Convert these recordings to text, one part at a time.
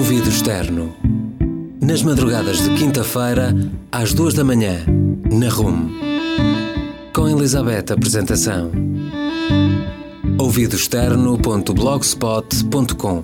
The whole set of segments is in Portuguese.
Ouvido externo. Nas madrugadas de quinta-feira, às 2 da manhã, na RUM. Com Elizabeth Apresentação. ouvidoexterno.blogspot.com.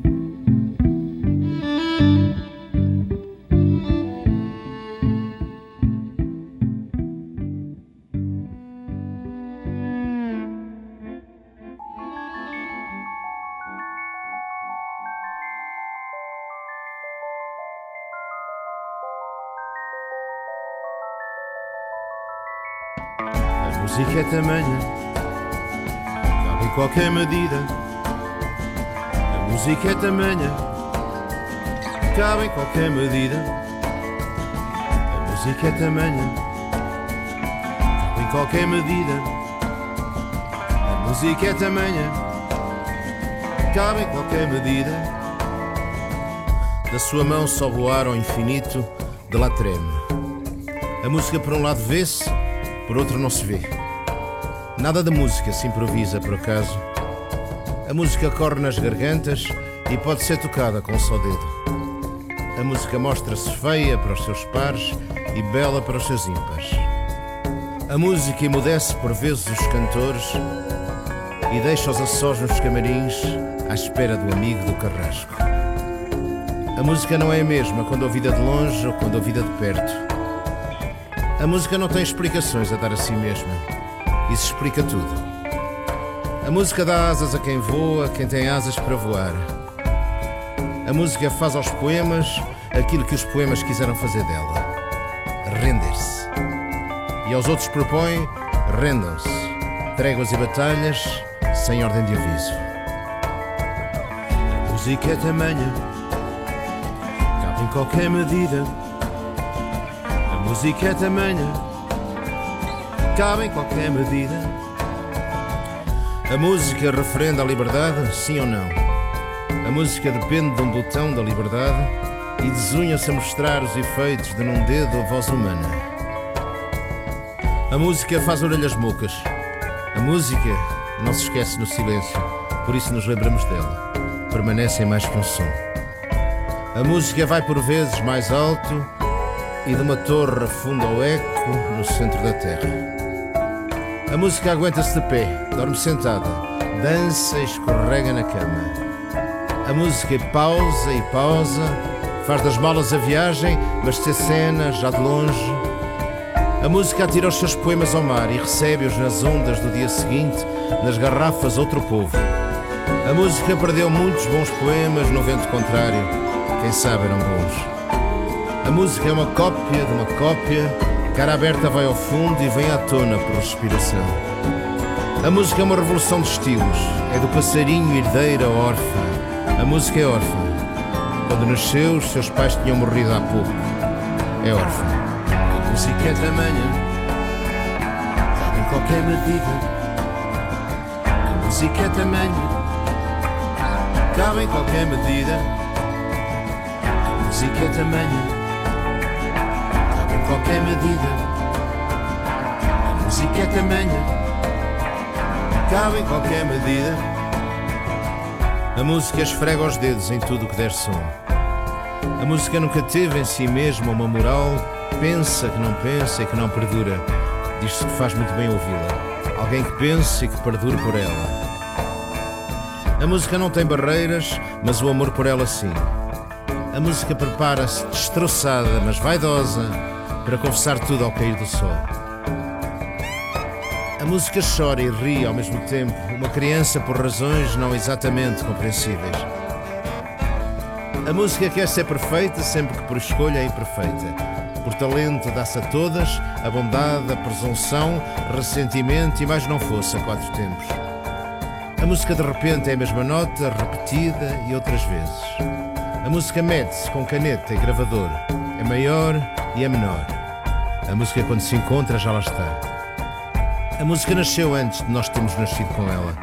A música é tamanha, cabe em qualquer medida. A música é tamanha, cabe em qualquer medida. A música é tamanha, cabe em qualquer medida. A música é tamanha, cabe em qualquer medida. Da sua mão sobe o ar ao infinito, de lá treme. A música por um lado vê-se, por outro não se vê. Nada da música se improvisa por acaso. A música corre nas gargantas e pode ser tocada com um só dedo. A música mostra-se feia para os seus pares e bela para os seus ímpares. A música emudece por vezes os cantores e deixa-os a sós nos camarins à espera do amigo do carrasco. A música não é a mesma quando ouvida de longe ou quando ouvida de perto. A música não tem explicações a dar a si mesma. Isso explica tudo. A música dá asas a quem voa, quem tem asas para voar. A música faz aos poemas aquilo que os poemas quiseram fazer dela: render-se. E aos outros propõe: rendam-se. Tréguas e batalhas sem ordem de aviso. A música é tamanha, cabe em qualquer medida. A música é tamanha, cabe em qualquer medida. A música referenda a liberdade, sim ou não? A música depende de um botão da liberdade e desunha-se a mostrar os efeitos de num dedo a voz humana. A música faz orelhas mocas. A música não se esquece no silêncio, por isso nos lembramos dela. Permanece em mais que um som. A música vai por vezes mais alto e de uma torre afunda o eco no centro da terra. A música aguenta-se de pé, dorme sentada, dança e escorrega na cama. A música pausa e pausa, faz das malas a viagem, mas se acena já de longe. A música atira os seus poemas ao mar e recebe-os nas ondas do dia seguinte, nas garrafas outro povo. A música perdeu muitos bons poemas no vento contrário, quem sabe eram bons. A música é uma cópia de uma cópia, cara aberta vai ao fundo e vem à tona por respiração. A música é uma revolução de estilos, é do passarinho herdeira órfã. A música é órfã. Quando nasceu, os seus pais tinham morrido há pouco. É órfã. A música é tamanha, cabe em qualquer medida. A música é tamanha, cabe em qualquer medida. A música é tamanha, qualquer medida. A música é tamanha, cabe em qualquer medida. A música esfrega os dedos em tudo o que der som. A música nunca teve em si mesma uma moral, pensa que não pensa e que não perdura. Diz-se que faz muito bem ouvi-la. Alguém que pense e que perdure por ela. A música não tem barreiras, mas o amor por ela sim. A música prepara-se destroçada, mas vaidosa, para confessar tudo ao cair do sol. A música chora e ri ao mesmo tempo, uma criança por razões não exatamente compreensíveis. A música quer ser perfeita sempre que por escolha é imperfeita. Por talento dá-se a todas a bondade, a presunção, ressentimento e mais não fosse a quatro tempos. A música de repente é a mesma nota, repetida e outras vezes. A música mede-se com caneta e gravador. É maior e é menor. A música quando se encontra já lá está. A música nasceu antes de nós termos nascido com ela.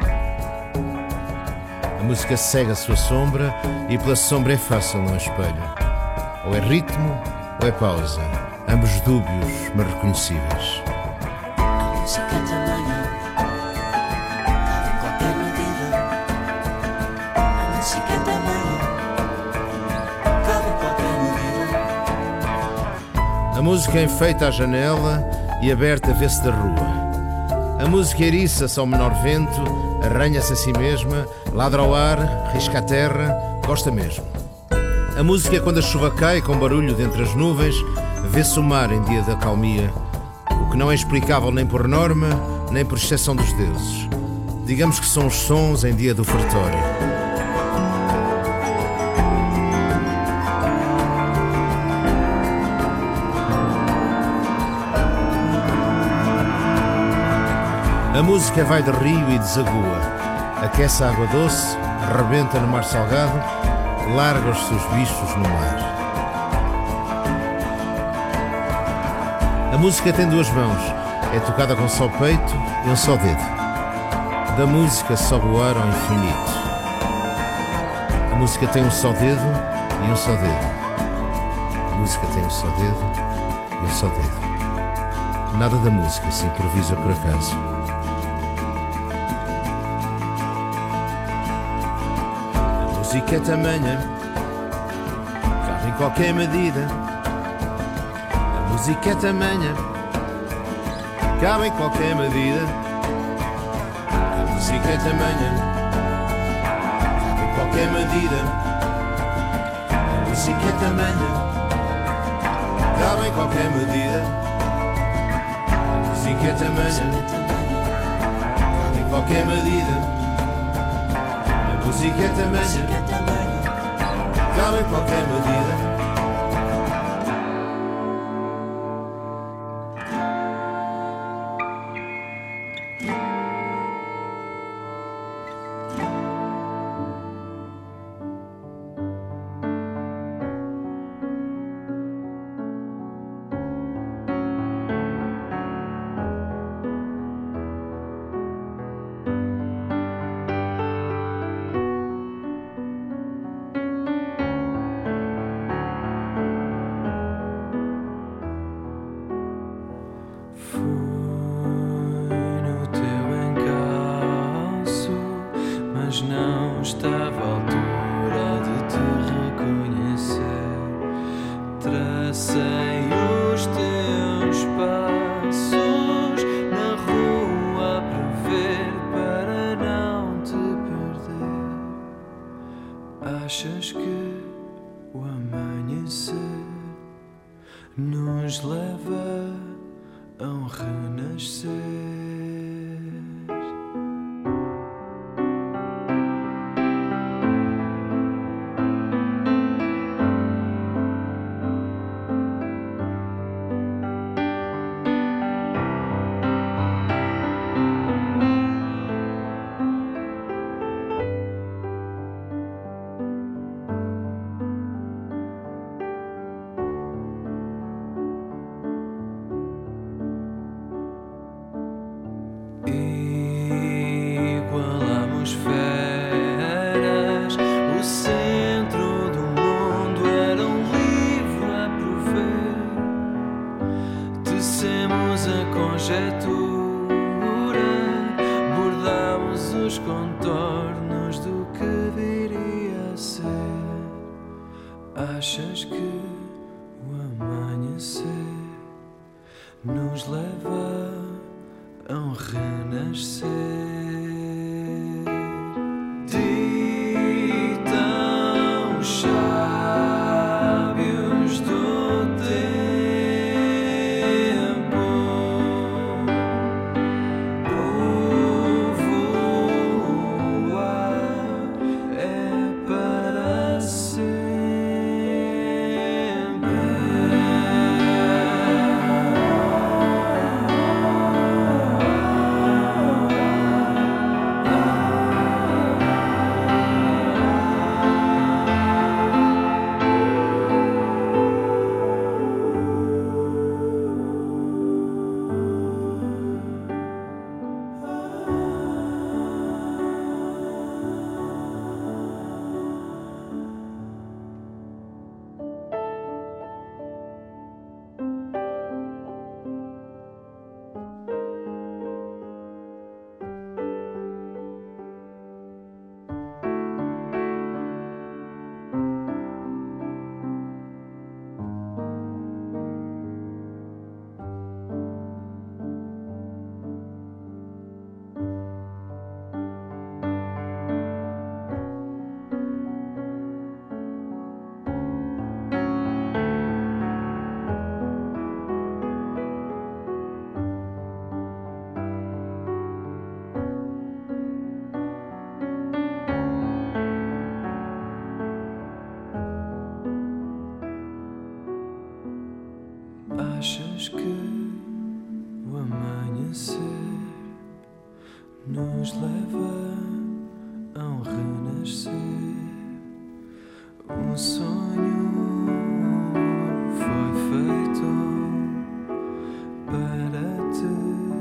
A música segue a sua sombra e pela sombra é fácil no espelho. Ou é ritmo ou é pausa. Ambos dúbios, mas reconhecíveis. A música é tamanha, cabe em qualquer medida. A música é tamanha, A música enfeita a janela e aberta vê-se da rua. A música eriça-se ao menor vento, arranha-se a si mesma, ladra ao ar, risca a terra, gosta mesmo. A música é quando a chuva cai com barulho dentre as nuvens, vê-se o mar em dia de acalmia, o que não é explicável nem por norma, nem por exceção dos deuses. Digamos que são os sons em dia do fartório. A música vai de rio e desagua, aquece a água doce, rebenta no mar salgado, larga os seus bichos no mar. A música tem duas mãos, é tocada com só peito e um só dedo. Da música sobe o ar ao infinito. A música tem um só dedo e um só dedo. A música tem um só dedo e um só dedo. Nada da música se improvisa por acaso. A música é tamanha, cabe em qualquer medida. A música é tamanha, cabe em qualquer medida. A música é tamanha, cabe em qualquer medida. A música é tamanha, cabe em qualquer medida. A música é tamanha, cabe em qualquer medida. A música é tamanha, cabe em qualquer medida. Não estava à altura de te reconhecer. Tracei os teus passos na rua a prever para não te perder. Achas que o amanhecer nos leva a um renascer? Igualamos feras, o centro do mundo era um livro a prever. Tecemos a conjetura, bordamos os contornos do que viria a ser. Achas que o amanhecer nos leva a um renascer? Ditam os sábios do tempo, o voar é para sempre. Achas que o amanhecer nos leva a um renascer? Um sonho foi feito para te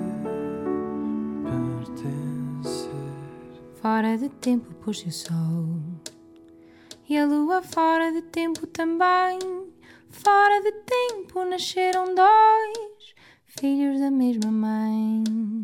pertencer. Fora de tempo pôs-se o sol e a lua fora de tempo também. Fora de tempo nasceram dois filhos da mesma mãe.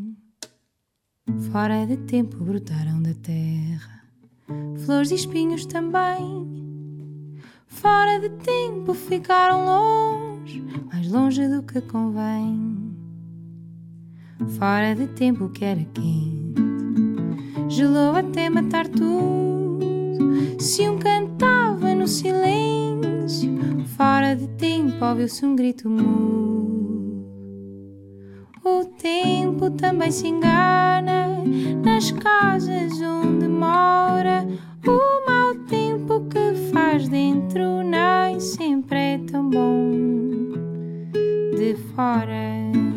Fora de tempo brotaram da terra flores e espinhos também. Fora de tempo ficaram longe, mais longe do que convém. Fora de tempo que era quente gelou até matar tudo. Se um cantava no silêncio, fora de tempo ouviu-se um grito mudo. O tempo também se engana nas casas onde mora. O mau tempo que faz dentro nem sempre é tão bom de fora.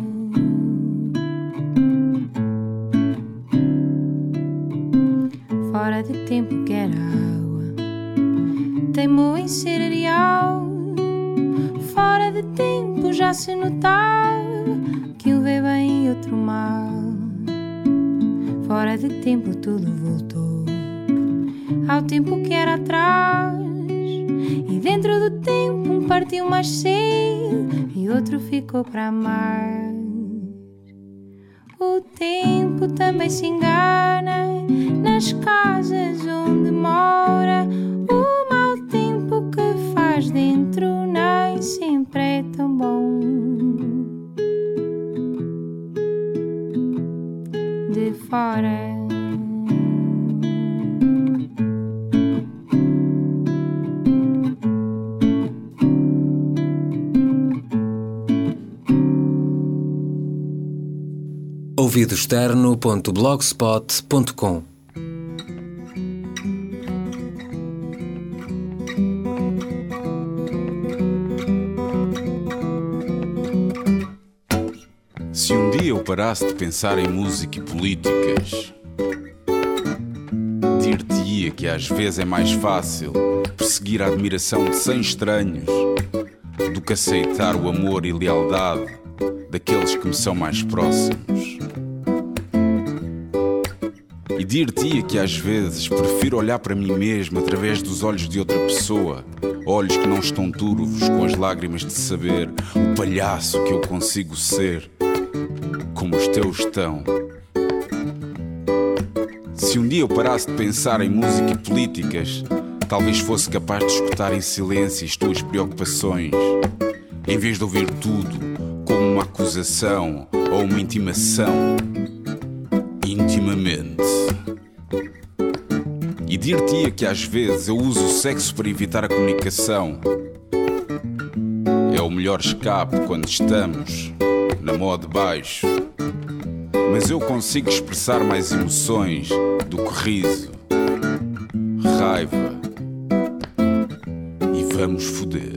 Fora de tempo que era água teimou em ser areal. Fora de tempo já se notava que um vê bem e outro mal. Fora de tempo tudo voltou ao tempo que era atrás. E dentro do tempo um partiu mais cedo e outro ficou para mais. O tempo também se engana nas casas onde mora. O mau tempo que faz dentro nem sempre é tão bom de fora. ouvidoexterno.blogspot.com. Se um dia eu parasse de pensar em música e políticas, dir-te-ia que às vezes é mais fácil perseguir a admiração de 100 estranhos do que aceitar o amor e lealdade daqueles que me são mais próximos. E dir-te-ia que às vezes prefiro olhar para mim mesmo através dos olhos de outra pessoa, olhos que não estão turvos com as lágrimas de saber o palhaço que eu consigo ser, como os teus estão. Se um dia eu parasse de pensar em música e políticas, talvez fosse capaz de escutar em silêncio as tuas preocupações, em vez de ouvir tudo como uma acusação ou uma intimação, intimamente. E dir-te-ia que às vezes eu uso o sexo para evitar a comunicação. É o melhor escape quando estamos na mó de baixo. Mas eu consigo expressar mais emoções do que riso, raiva e vamos foder.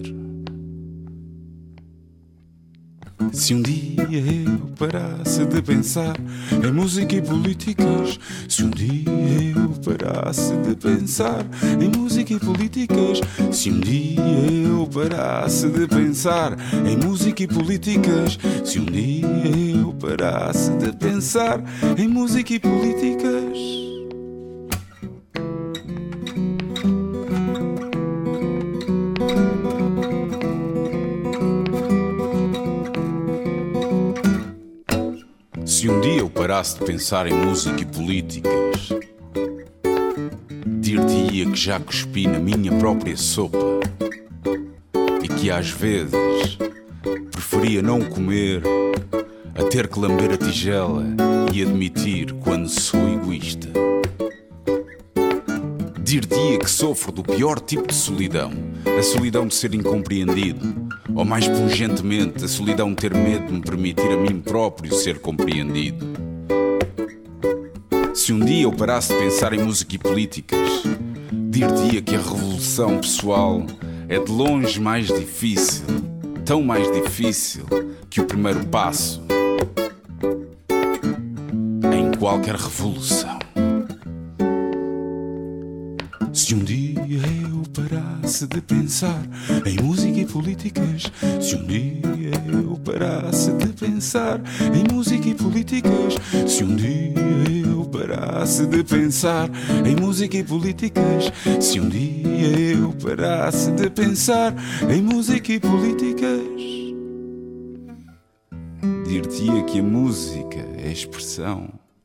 Se um dia eu parasse de pensar em música e políticas, se um dia eu parasse de pensar em música e políticas, se um dia eu parasse de pensar em música e políticas, se um dia eu parasse de pensar em música e políticas. Se um dia eu parasse de pensar em música e políticas, dir-te-ia que já cuspi na minha própria sopa e que às vezes preferia não comer a ter que lamber a tigela e admitir quando sou egoísta. Dir-te-ia que sofro do pior tipo de solidão, a solidão de ser incompreendido, ou mais pungentemente, a solidão de ter medo de me permitir a mim próprio ser compreendido. Se um dia eu parasse de pensar em música e políticas, dir-te-ia que a revolução pessoal é de longe mais difícil, tão mais difícil, que o primeiro passo em qualquer revolução. Se um dia eu parasse de pensar em música e políticas, se um dia eu parasse de pensar em música e políticas, se um dia eu parasse de pensar em música e políticas, se um dia eu parasse de pensar em música e políticas, dir-te-ia que a música é a expressão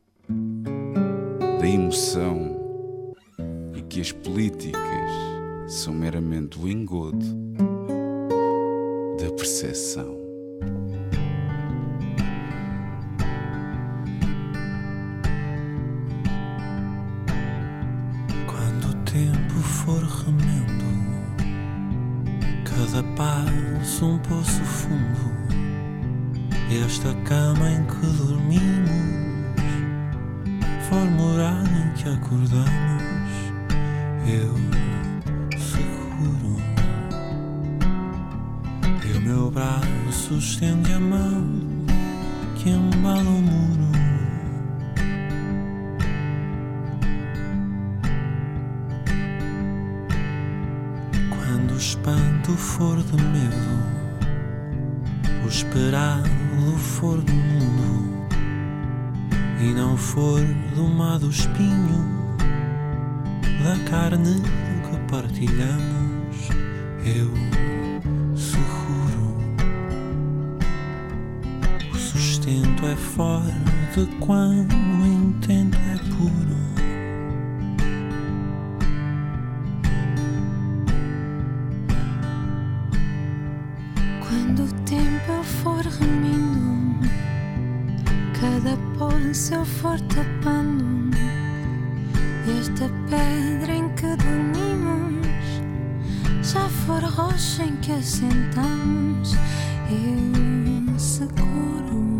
da emoção, que as políticas são meramente o engodo da percepção. Quando o tempo for remendo, cada passo um poço fundo, esta cama em que dormimos for morada em que acordamos. Eu seguro, e o meu braço estende a mão que embala o muro. Quando o espanto for de medo, o esperado for do mundo, e não for do mar do espinho da carne que partilhamos, eu seguro. O sustento é forte quando o intento é puro. Quando o tempo eu for remindo, cada poço eu for tapando, esta pedra em que dormimos já for rocha em que assentamos, eu seguro.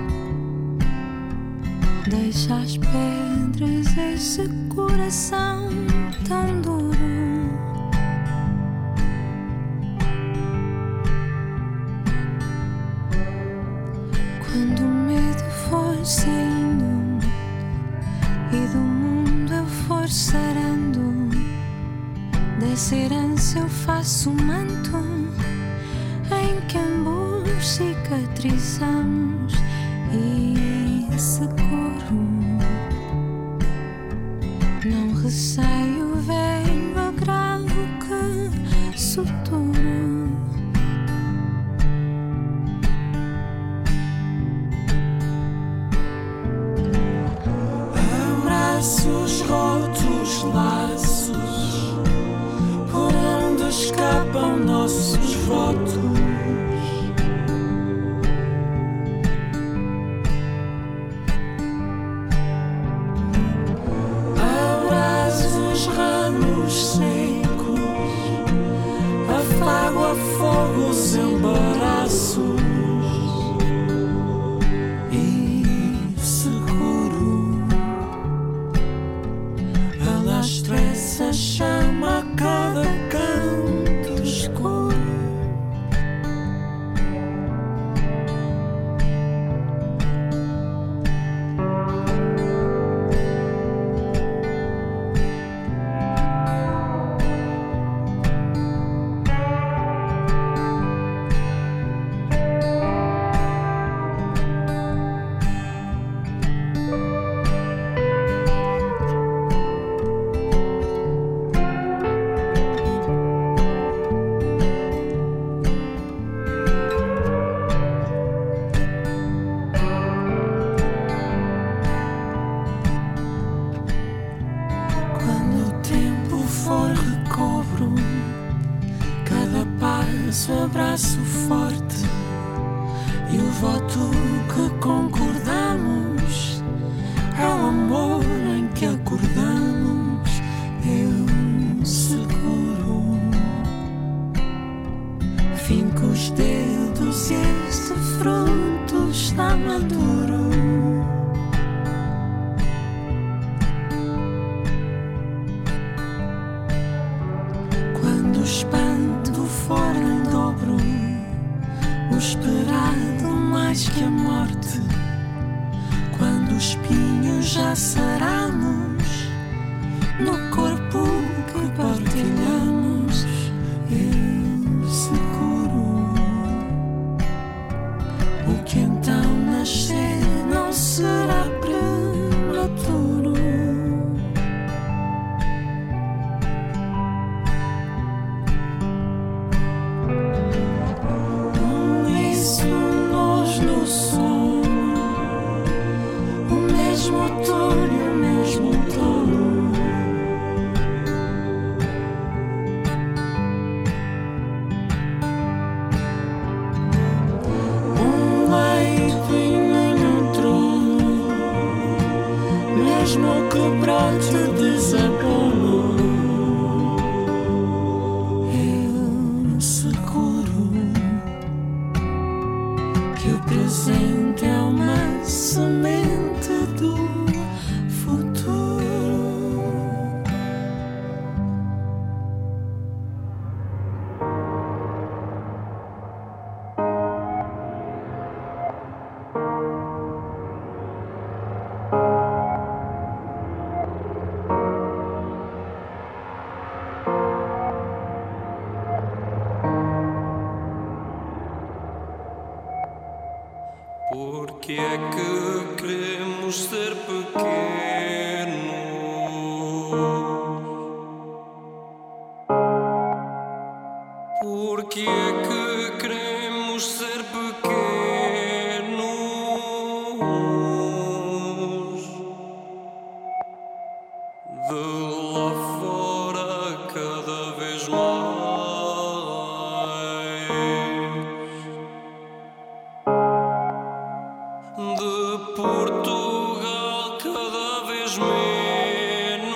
Deixa as pedras esse coração tão duro. Quando o medo for saindo e do mundo eu for sarando, dessa herança eu faço um manto em que ambos cicatrizamos e seguro. Não receio o verbo agravo que suturo. Abraços rotos, laços por onde escapam nossos votos. Abraços, ramos secos, afago a fogo os embaraços. E seguro, ela estressa, chama a cada canto escuro. Quando o tempo for recobro, cada passo abraço forte, e o voto que concordamos é o amor em que acordamos. Eu seguro, finco os dedos e este fruto está maduro. Quando o espanto for em dobro, o esperado mais que a morte. Quando os espinhos já saramos no corpo que partilhamos, eu seguro o que então nascer não será prematuro. Isso nós no sono, o mesmo outono e o mesmo outono. Leito e nenhum trono, mesmo que brote desabono, eu seguro que o presente é uma semente do futuro. Porque é que queremos ser pequenos? Porque é que queremos ser pequenos? De lá fora cada vez mais. De Portugal cada vez menos.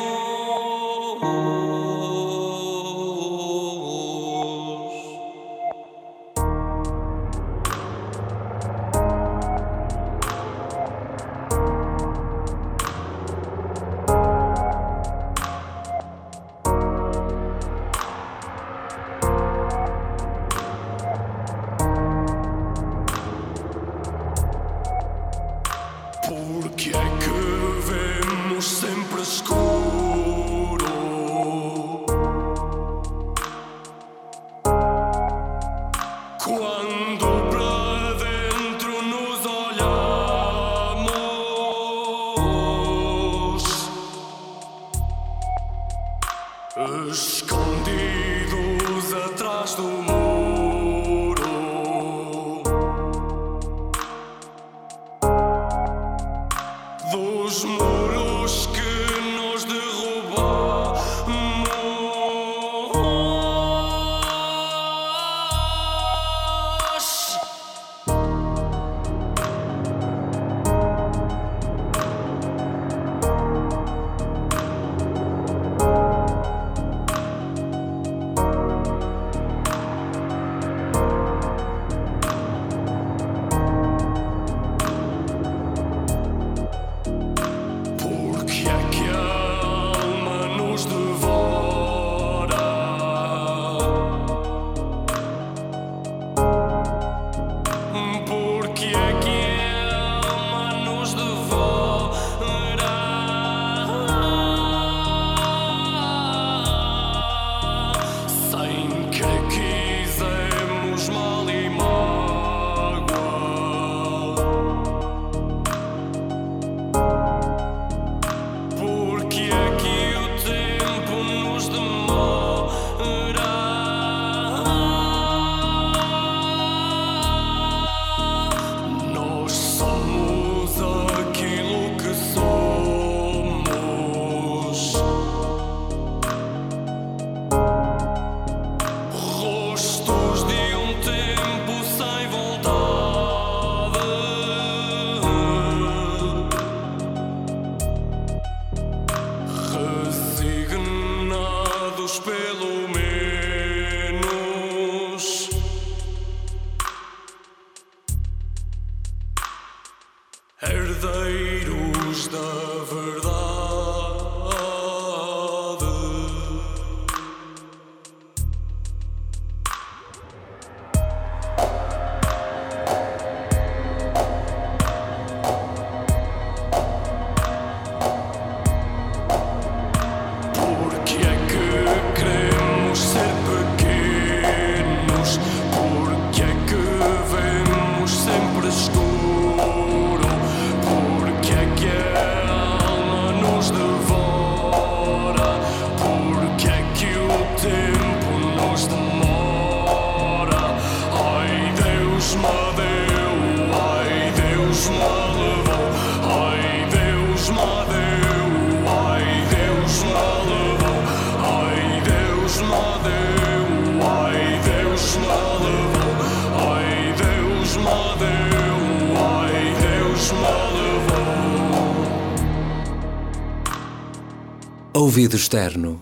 Ouvido externo.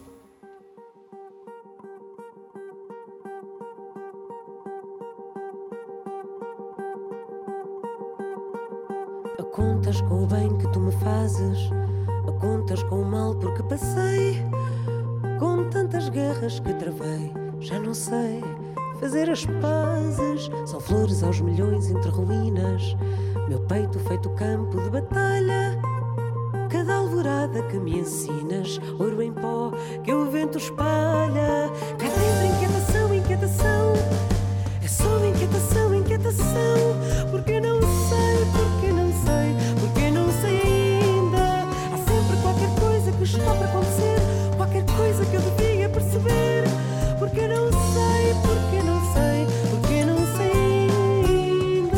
A contas com o bem que tu me fazes, a contas com o mal porque passei, com tantas guerras que travei, já não sei fazer as pazes. São flores aos milhões entre ruínas, meu peito feito campo de batalha. Cada alvorada que me ensinas, ouro em pó que o vento espalha. Cá dentro inquietação, inquietação, é só inquietação, inquietação. Porque não sei, porque não sei, porque não sei ainda. Há sempre qualquer coisa que está para acontecer, qualquer coisa que eu devia perceber. Porque não sei, porque não sei, porque não sei ainda.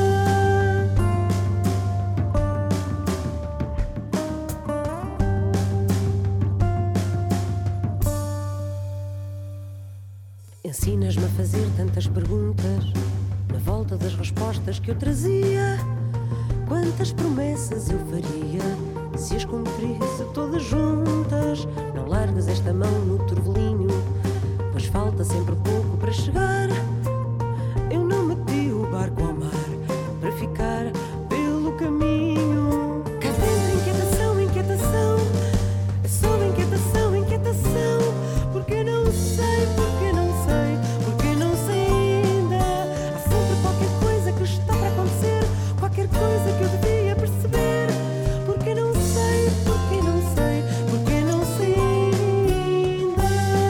Ensinas-me a fazer tantas perguntas, na volta das respostas que eu trazia. Quantas promessas eu faria se as cumprisse todas juntas? Não largas esta mão no turvelinho, pois falta sempre pouco para chegar. Eu não meti o barco ao mar para ficar pelo caminho. Cá dentro inquietação, inquietação, é só inquietação, inquietação. Porque não sei, porque não sei, porque não sei ainda. Há sempre qualquer coisa que está para acontecer, qualquer coisa que eu devia perceber. Porque não sei, porque não sei, porque não sei ainda.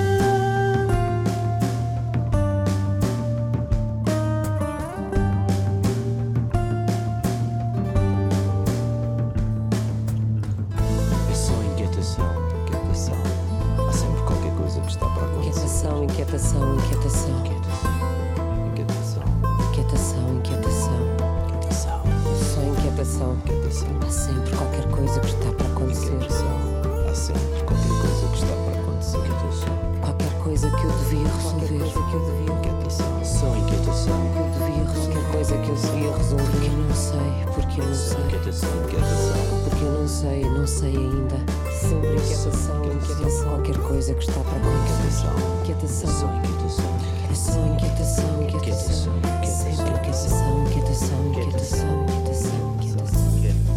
É só inquietação, inquietação. Há sempre qualquer coisa que está para acontecer. Inquietação, inquietação, inquietação. Inquietação, Inquietação, inquietação. inquietação, Só inquietação. inquietação. Há sempre qualquer coisa que está para acontecer. Inquietação. Há sempre qualquer coisa que está para acontecer. Inquietação, Qualquer coisa que eu devia resolver. inquietação. Só inquietação. Eu devia resolver. Qualquer coisa que eu devia resolver. Porque eu não sei, porque eu não Só sei. inquietação, inquietação. Porque eu não sei, não sei ainda. Sempre inquietação, inquietação. Qualquer coisa que está para acontecer. Inquietação. Só inquietação. É só inquietação, inquietação. Sempre inquietação, inquietação, inquietação, inquietação, inquietação.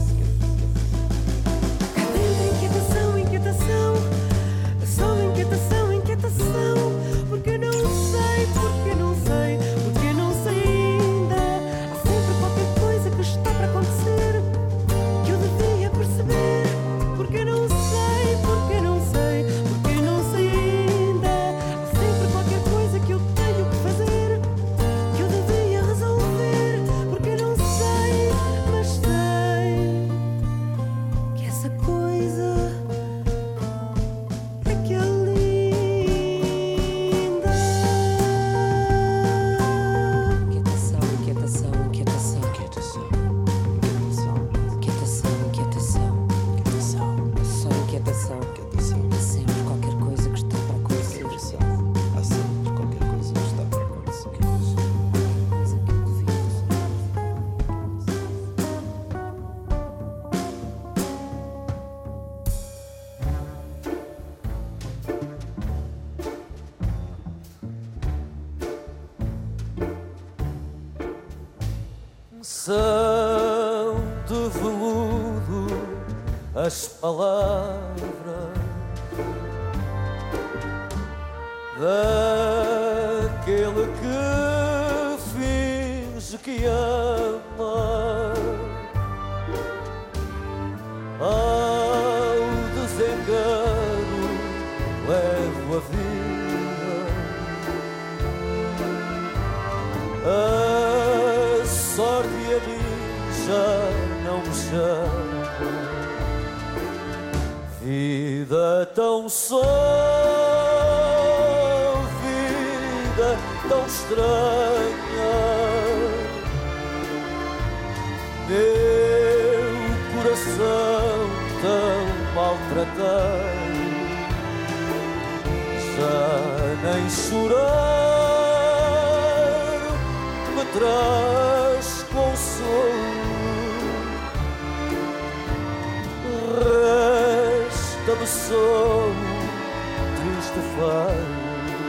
Cá dentro inquietação, inquietação, é só inquietação, inquietação. Porque não sei, porque não sei, porque não sei ainda. Há sempre qualquer coisa que está para acontecer, que eu devia perceber. Porque não sei, porque não sei, porque não sei ainda. Há sempre qualquer coisa que eu tenho que fazer, que eu devia resolver. Porque não sei, mas sei que essa coisa é que é linda. Inquietação, inquietação, inquietação. Inquietação, Inquietação, inquietação. inquietação, Só inquietação. inquietação. Há sempre qualquer coisa que está para acontecer. Inquietação. Há sempre qualquer coisa que está para acontecer. Coisa que eu devia resolver. São de veludo as palavras daquele que finge que ama. Ao desengano levo a vida, a sorte e a mim já não me chama. Vida tão só, vida tão estranha. Meu coração tão maltratado, já nem chorar me traz consolo. Resta-me sou triste feio.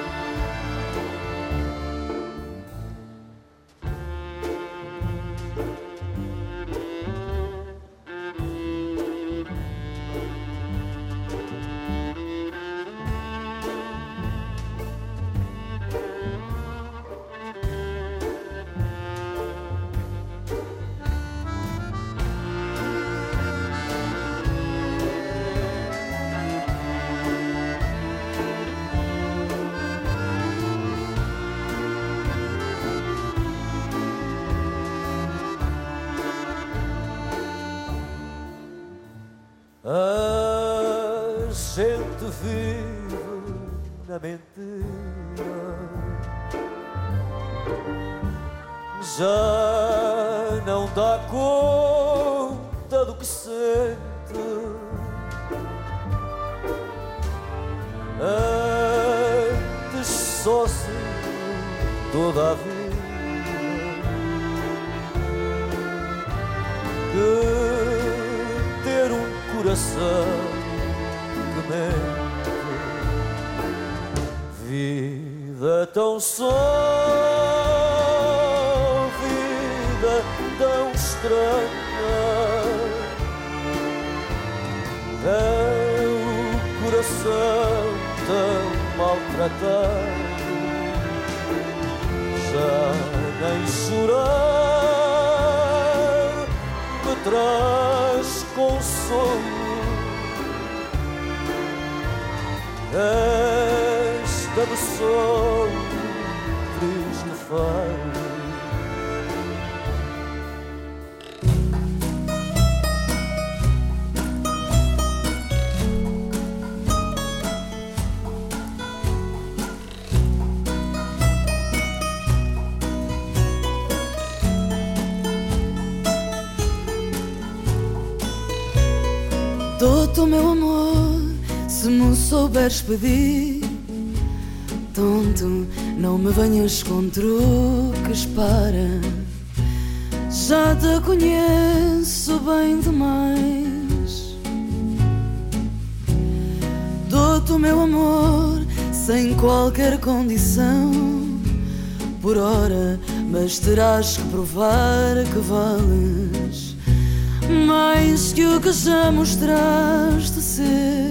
A gente vive na mentira, já não dá conta do que sente. Antes só se toda a vida que ter um coração que mente. Vida tão só, vida tão estranha, é o coração tão maltratado. Já nem chorar me traz consolo. Esta-me sou triste feio. Dou-te o meu amor, se me souberes pedir. Tonto, não me venhas com truques, para. Já te conheço bem demais. Dou-te o meu amor, sem qualquer condição. Por hora, mas terás que provar que vales mais que o que já mostraste ser.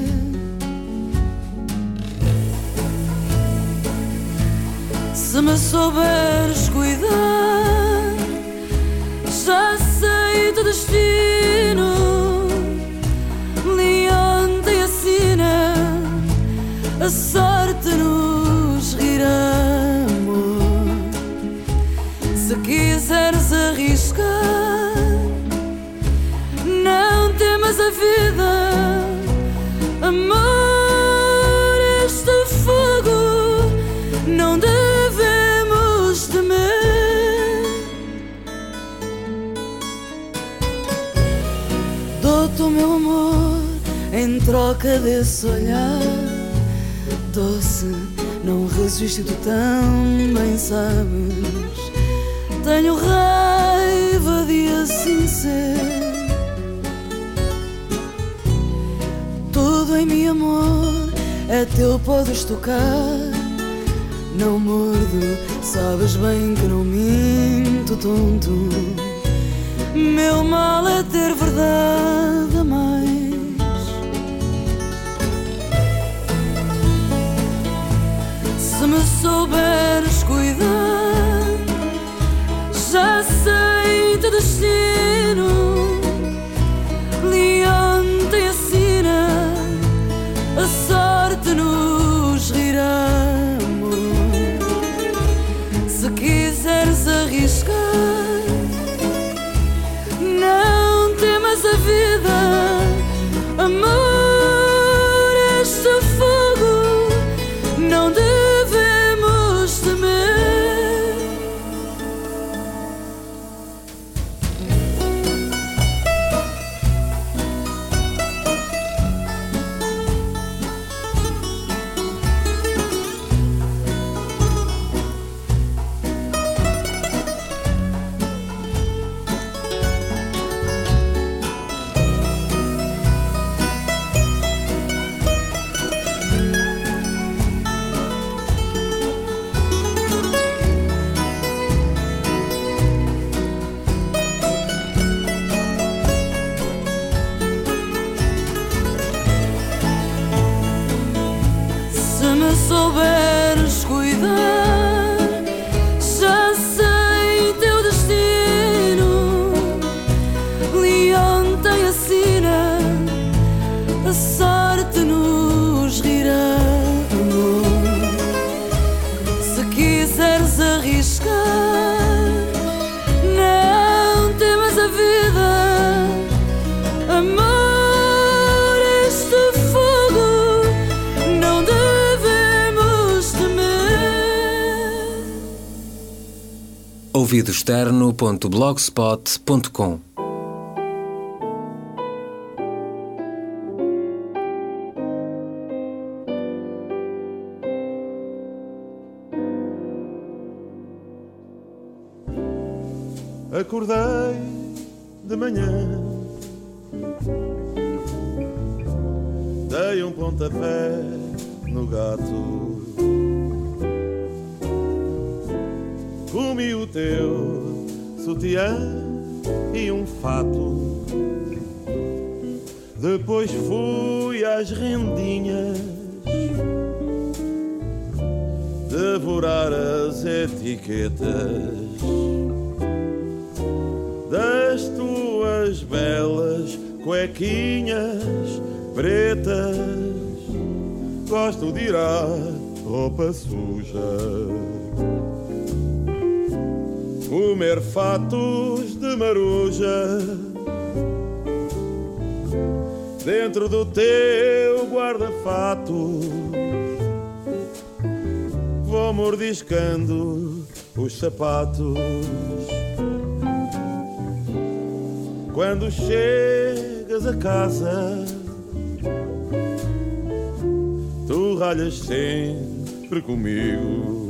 Se me souberes cuidar, já sei teu destino. Leonte e a sina, a sorte nos rirá, amor. Se quiseres arriscar, não temas a vida, amor. Este fogo não devemos temer. Dou-te o meu amor em troca desse olhar doce. Não resisto, tu também sabes. Tenho raiva de assim ser. Tudo em mim, amor, é teu, podes tocar. Não mordo, sabes bem que não minto, tonto. Meu mal é ter verdade a mais. Se me souberes cuidar, já sei teu destino. Leonte e a sina, a sorte nos rirá, amor. Se quiseres arriscar, não temas a vida, amor. Este fogo não devemos temer. ouvidoexterno.blogspot.com. Acordei de manhã, dei um pontapé no gato, comi o teu sutiã e um fato, depois fui às rendinhas devorar as etiquetas das tuas belas cuequinhas pretas. Gosto de ir à roupa suja, comer fatos de maruja dentro do teu guarda-fato. Vou mordiscando os sapatos. Quando chegas a casa, tu ralhas sempre comigo.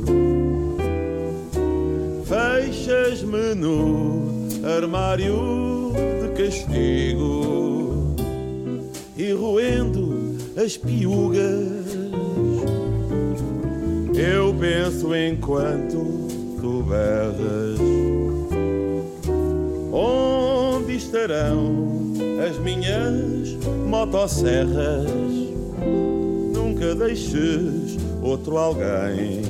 Fechas-me no armário de castigo e roendo as piugas, eu penso enquanto tu berras. Onde estarão as minhas motosserras? Nunca deixes outro alguém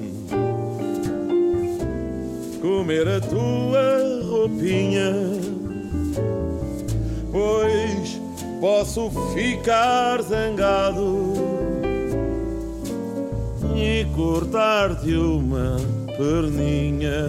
comer a tua roupinha, pois posso ficar zangado e cortar-te uma perninha.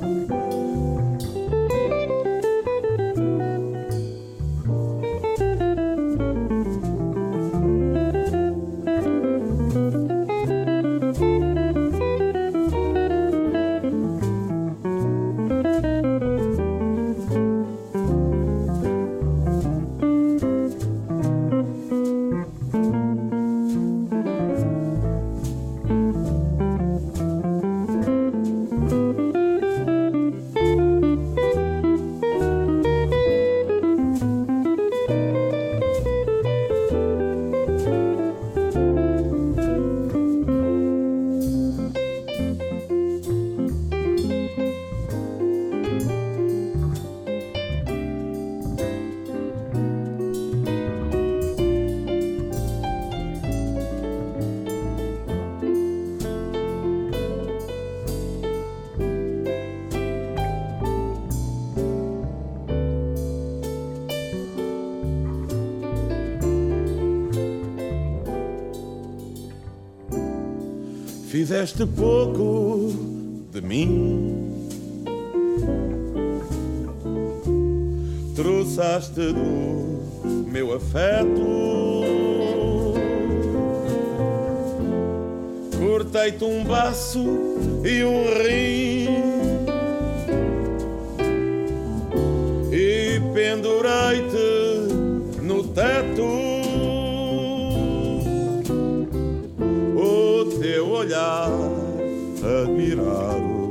Fizeste pouco de mim, trouxaste do meu afeto, cortei-te um baço e um rim e pendurei-te no teto. Olhar admirado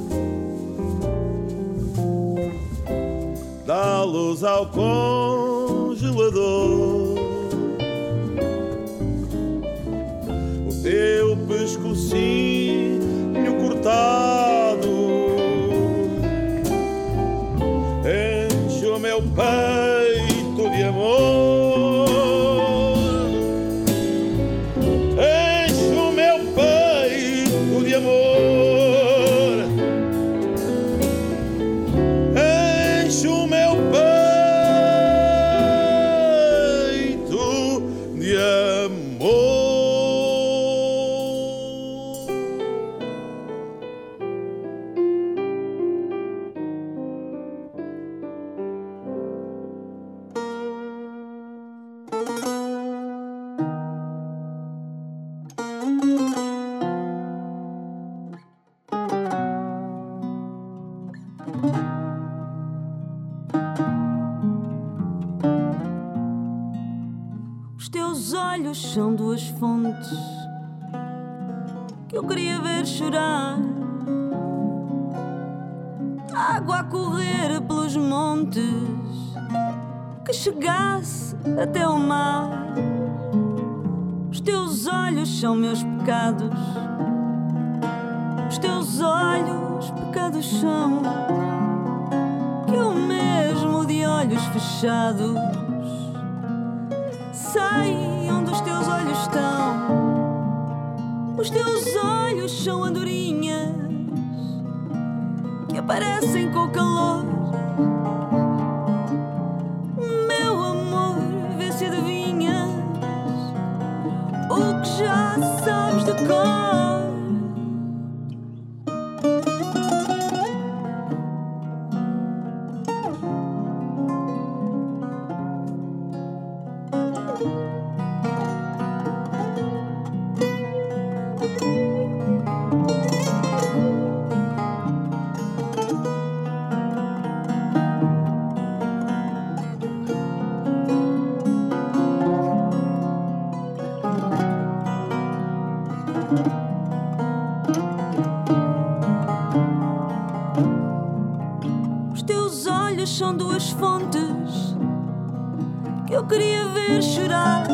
dá luz ao congelador. O teu pescocinho cortado enche o meu peito de amor. são duas fontes que eu queria ver chorar. Água a correr pelos montes que chegasse até ao mar. Os teus olhos são meus pecados. Os teus olhos pecados são, que eu mesmo de olhos fechados sei onde os teus olhos estão. Os teus olhos são andorinhas que aparecem com o calor. Meu amor, vê se adivinhas o que já sabes de cor. São duas fontes que eu queria ver chorar.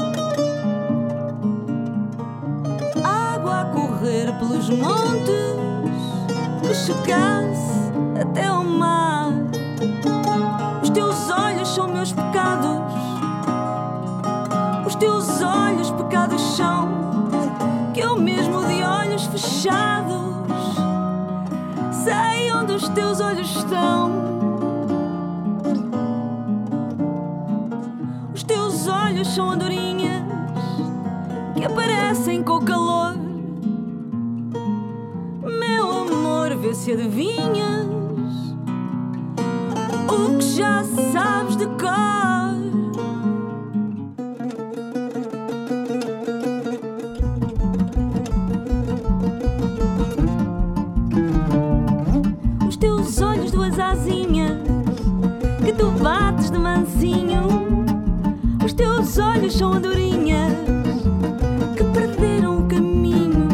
Água a correr pelos montes que chegasse até ao mar. Os teus olhos são meus pecados. Os teus olhos pecados são, que eu mesmo de olhos fechados sei onde os teus olhos estão. São andorinhas que aparecem com o calor. Meu amor, vê se adivinhas o que já sabes de cor. Os teus olhos, duas asinhas que tu bates de mansinho. Os teus olhos são andorinhas que perderam o caminho.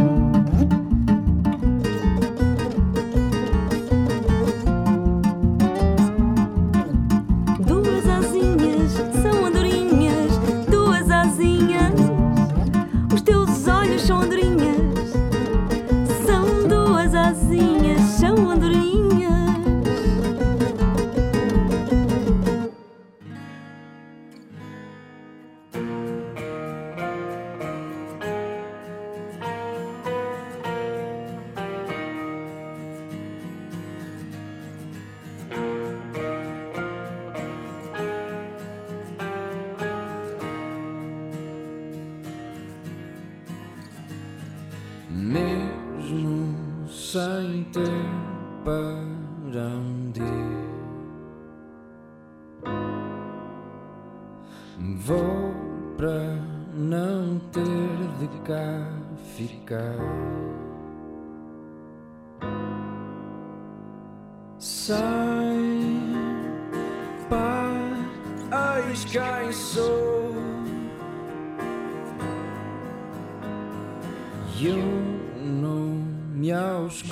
Duas asinhas são andorinhas, duas asinhas. Os teus olhos são andorinhas, são duas asinhas, são andorinhas. Mesmo sem ter para onde ir, vou para não ter de cá ficar. Sem par, eis quem sou. E um nome aos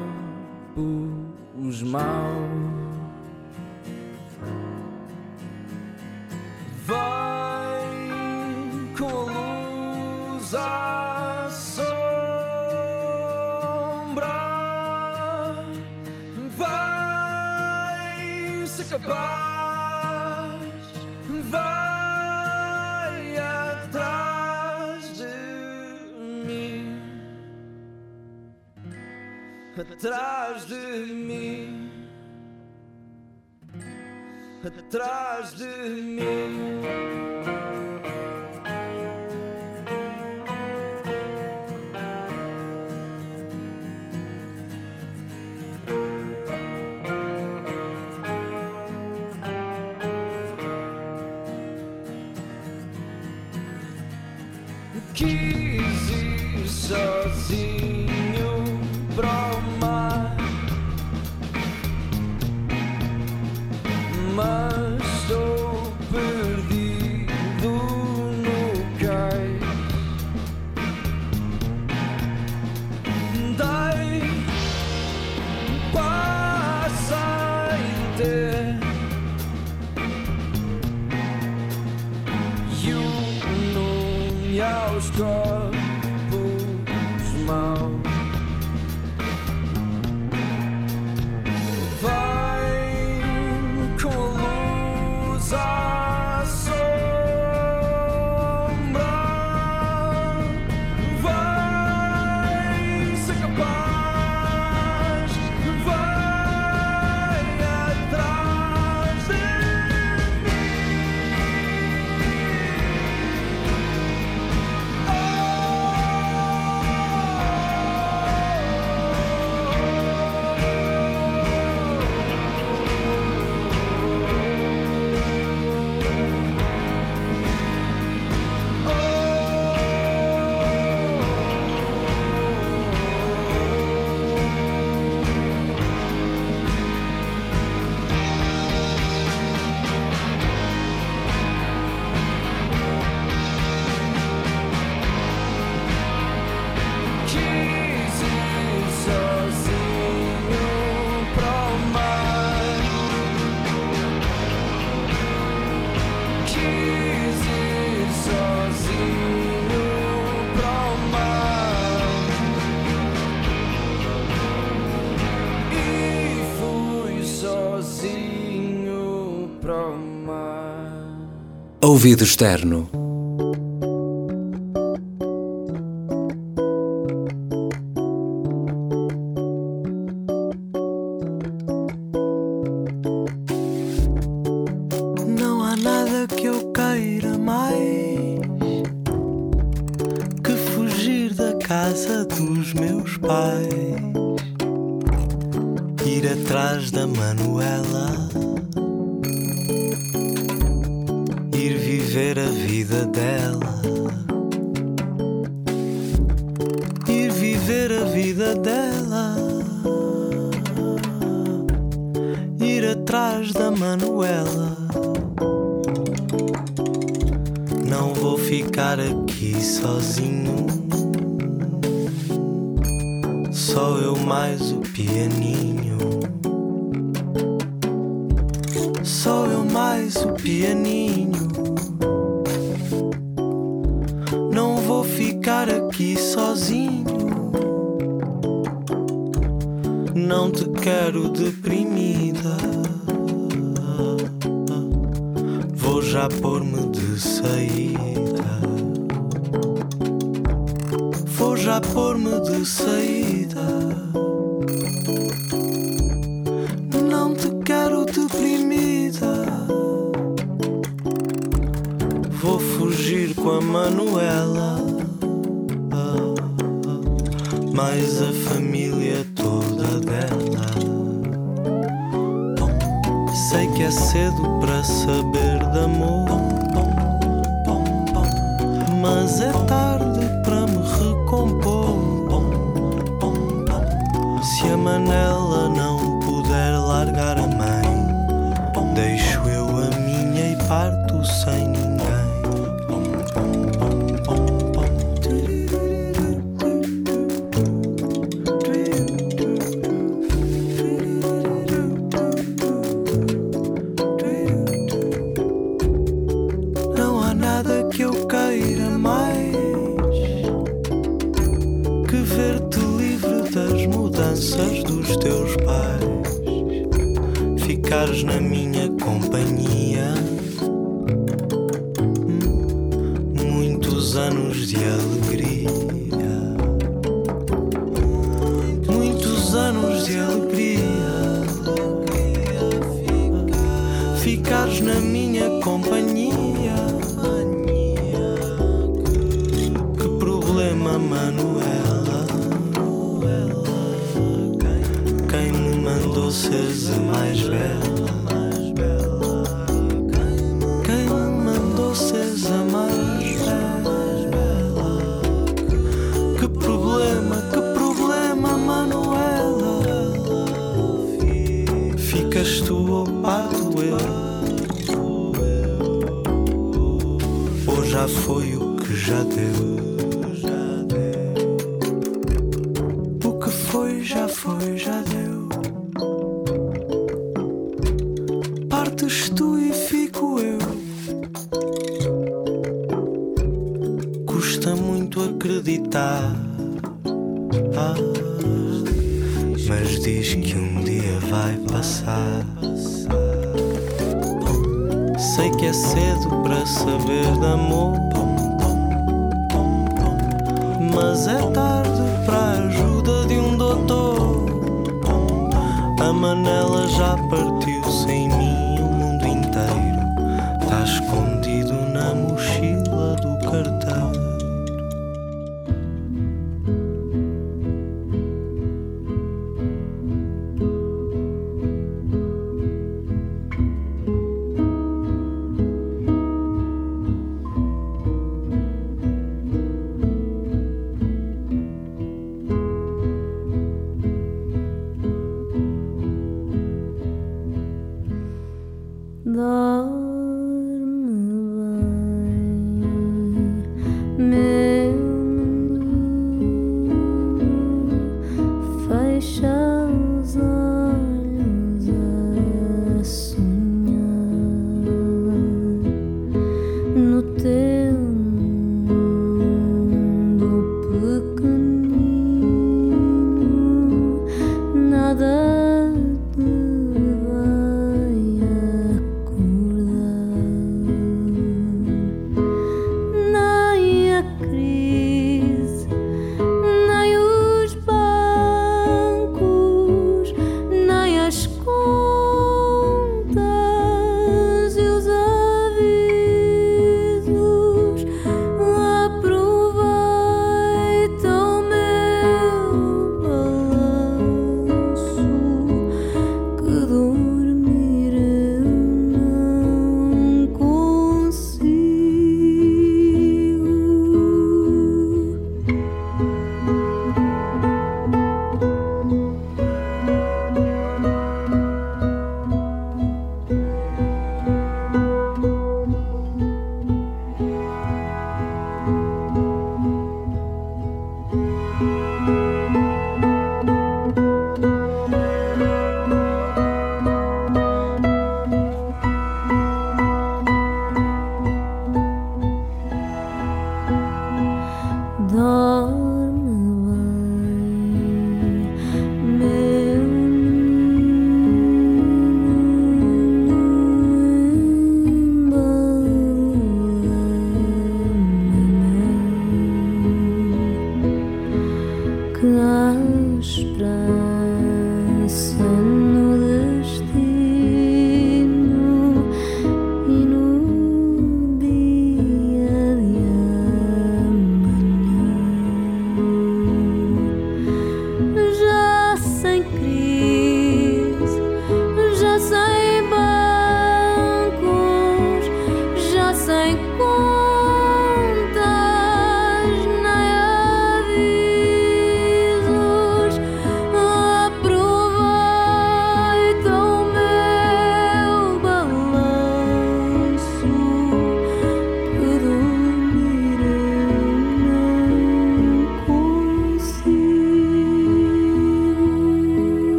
corpos maus. Vai com a luz à sombra, vai se capaz, vai atrás de mim, atrás de mim, atrás de mim. Quis ir sozinho para o mar, mas estou perdido no cais. copos maus. Vem com a luz à sombra, vai ser capaz, vai atrás de Ouvido externo. Não há nada que eu queira mais que fugir da casa dos meus pais, ir atrás da Manuela, ir viver a vida dela, ir viver a vida dela, ir atrás da Manuela. Não vou ficar aqui sozinho, só eu mais o pianinho, só eu mais o pianinho. Não vou ficar aqui sozinho, não te quero deprimida, vou já pôr-me de saída, vou já pôr-me de saída. Não te quero deprimida, vou fugir com a Manuela, mais a família toda dela. Sei que é cedo para saber de amor, mas é tarde para me recompor. Se a Manela não puder largar a mãe, deixo eu a minha e parto sem ninguém. Não há nada que eu queira mais que ver-te livre das mudanças dos teus pais, ficares na minha companhia, muitos anos de alegria, muitos anos de alegria, ficares na minha companhia. Que problema, Manuela? Quem me mandou seres a mais bela? Quem me mandou seres a mais bela? Que problema, Manuela? Ficas tu ou parto eu? Ou já foi o que já deu? O que foi, já deu. Partes tu e fico eu. Custa muito acreditar. Mas diz que um dia vai passar. Sei que é cedo para saber de amor, mas é tarde para a ajuda de um doutor. A manela já partiu sem mim, o mundo inteiro está escondido na mochila do carteiro.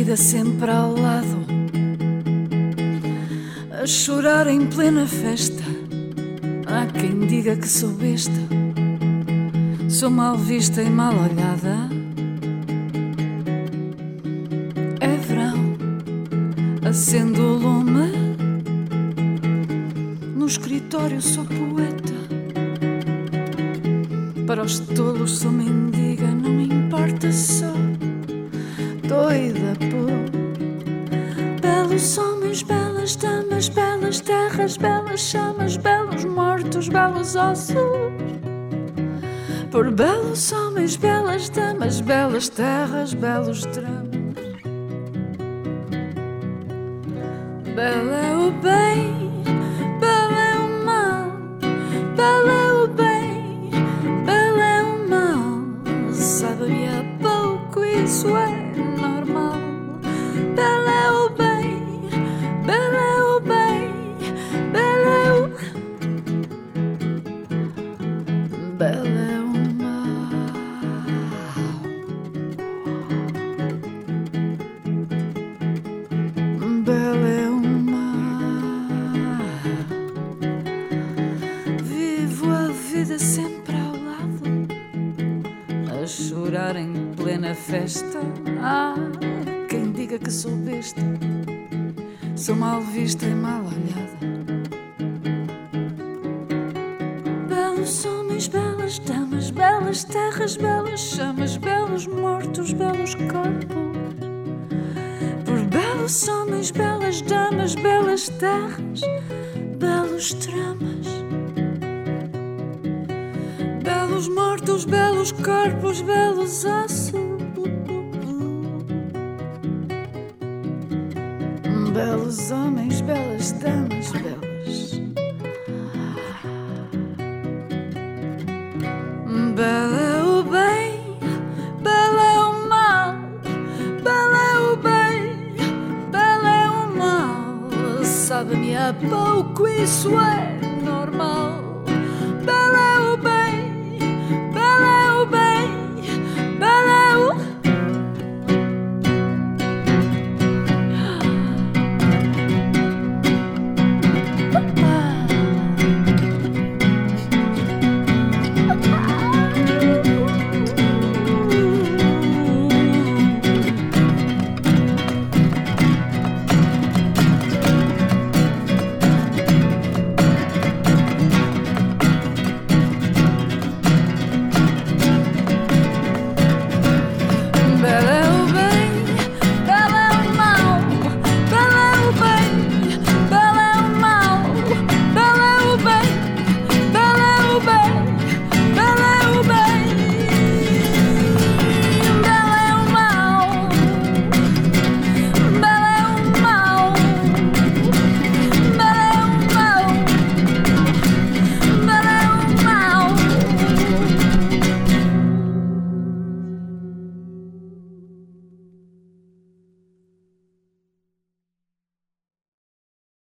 vida sempre ao lado, a chorar em plena festa. Há quem diga que sou besta, sou mal vista e mal olhada. É verão, acendo o lume, no escritório sou poeta. Para os tolos sou mendiga, não me importa, sou doida por belos homens, belas damas, belas terras, belas chamas, belos mortos, belos ossos. Por belos homens, belas damas, belas terras, belos dramas. Belo é o bem, belo é o mal, belo é o bem, belo é o mal. Sabe-me há pouco, isso é normal. Belo é o bem, belo é o bem, belo é o... Belo é o mal. Belo é o mal. Vivo a vida sempre ao lado, a chorar em plena festa. Há quem diga que sou besta, sou mal vista e mal olhada. Belos homens, belas damas, belas terras, belas chamas, belos mortos, belos corpos. Por belos homens, belas damas, belas terras, belos dramas. Belos mortos, belos corpos, belos ossos. Belos homens, belas damas, belas. Belo é o bem, belo é o mal, belo é o bem, belo é o mal. Sabe-me há pouco, isso é normal.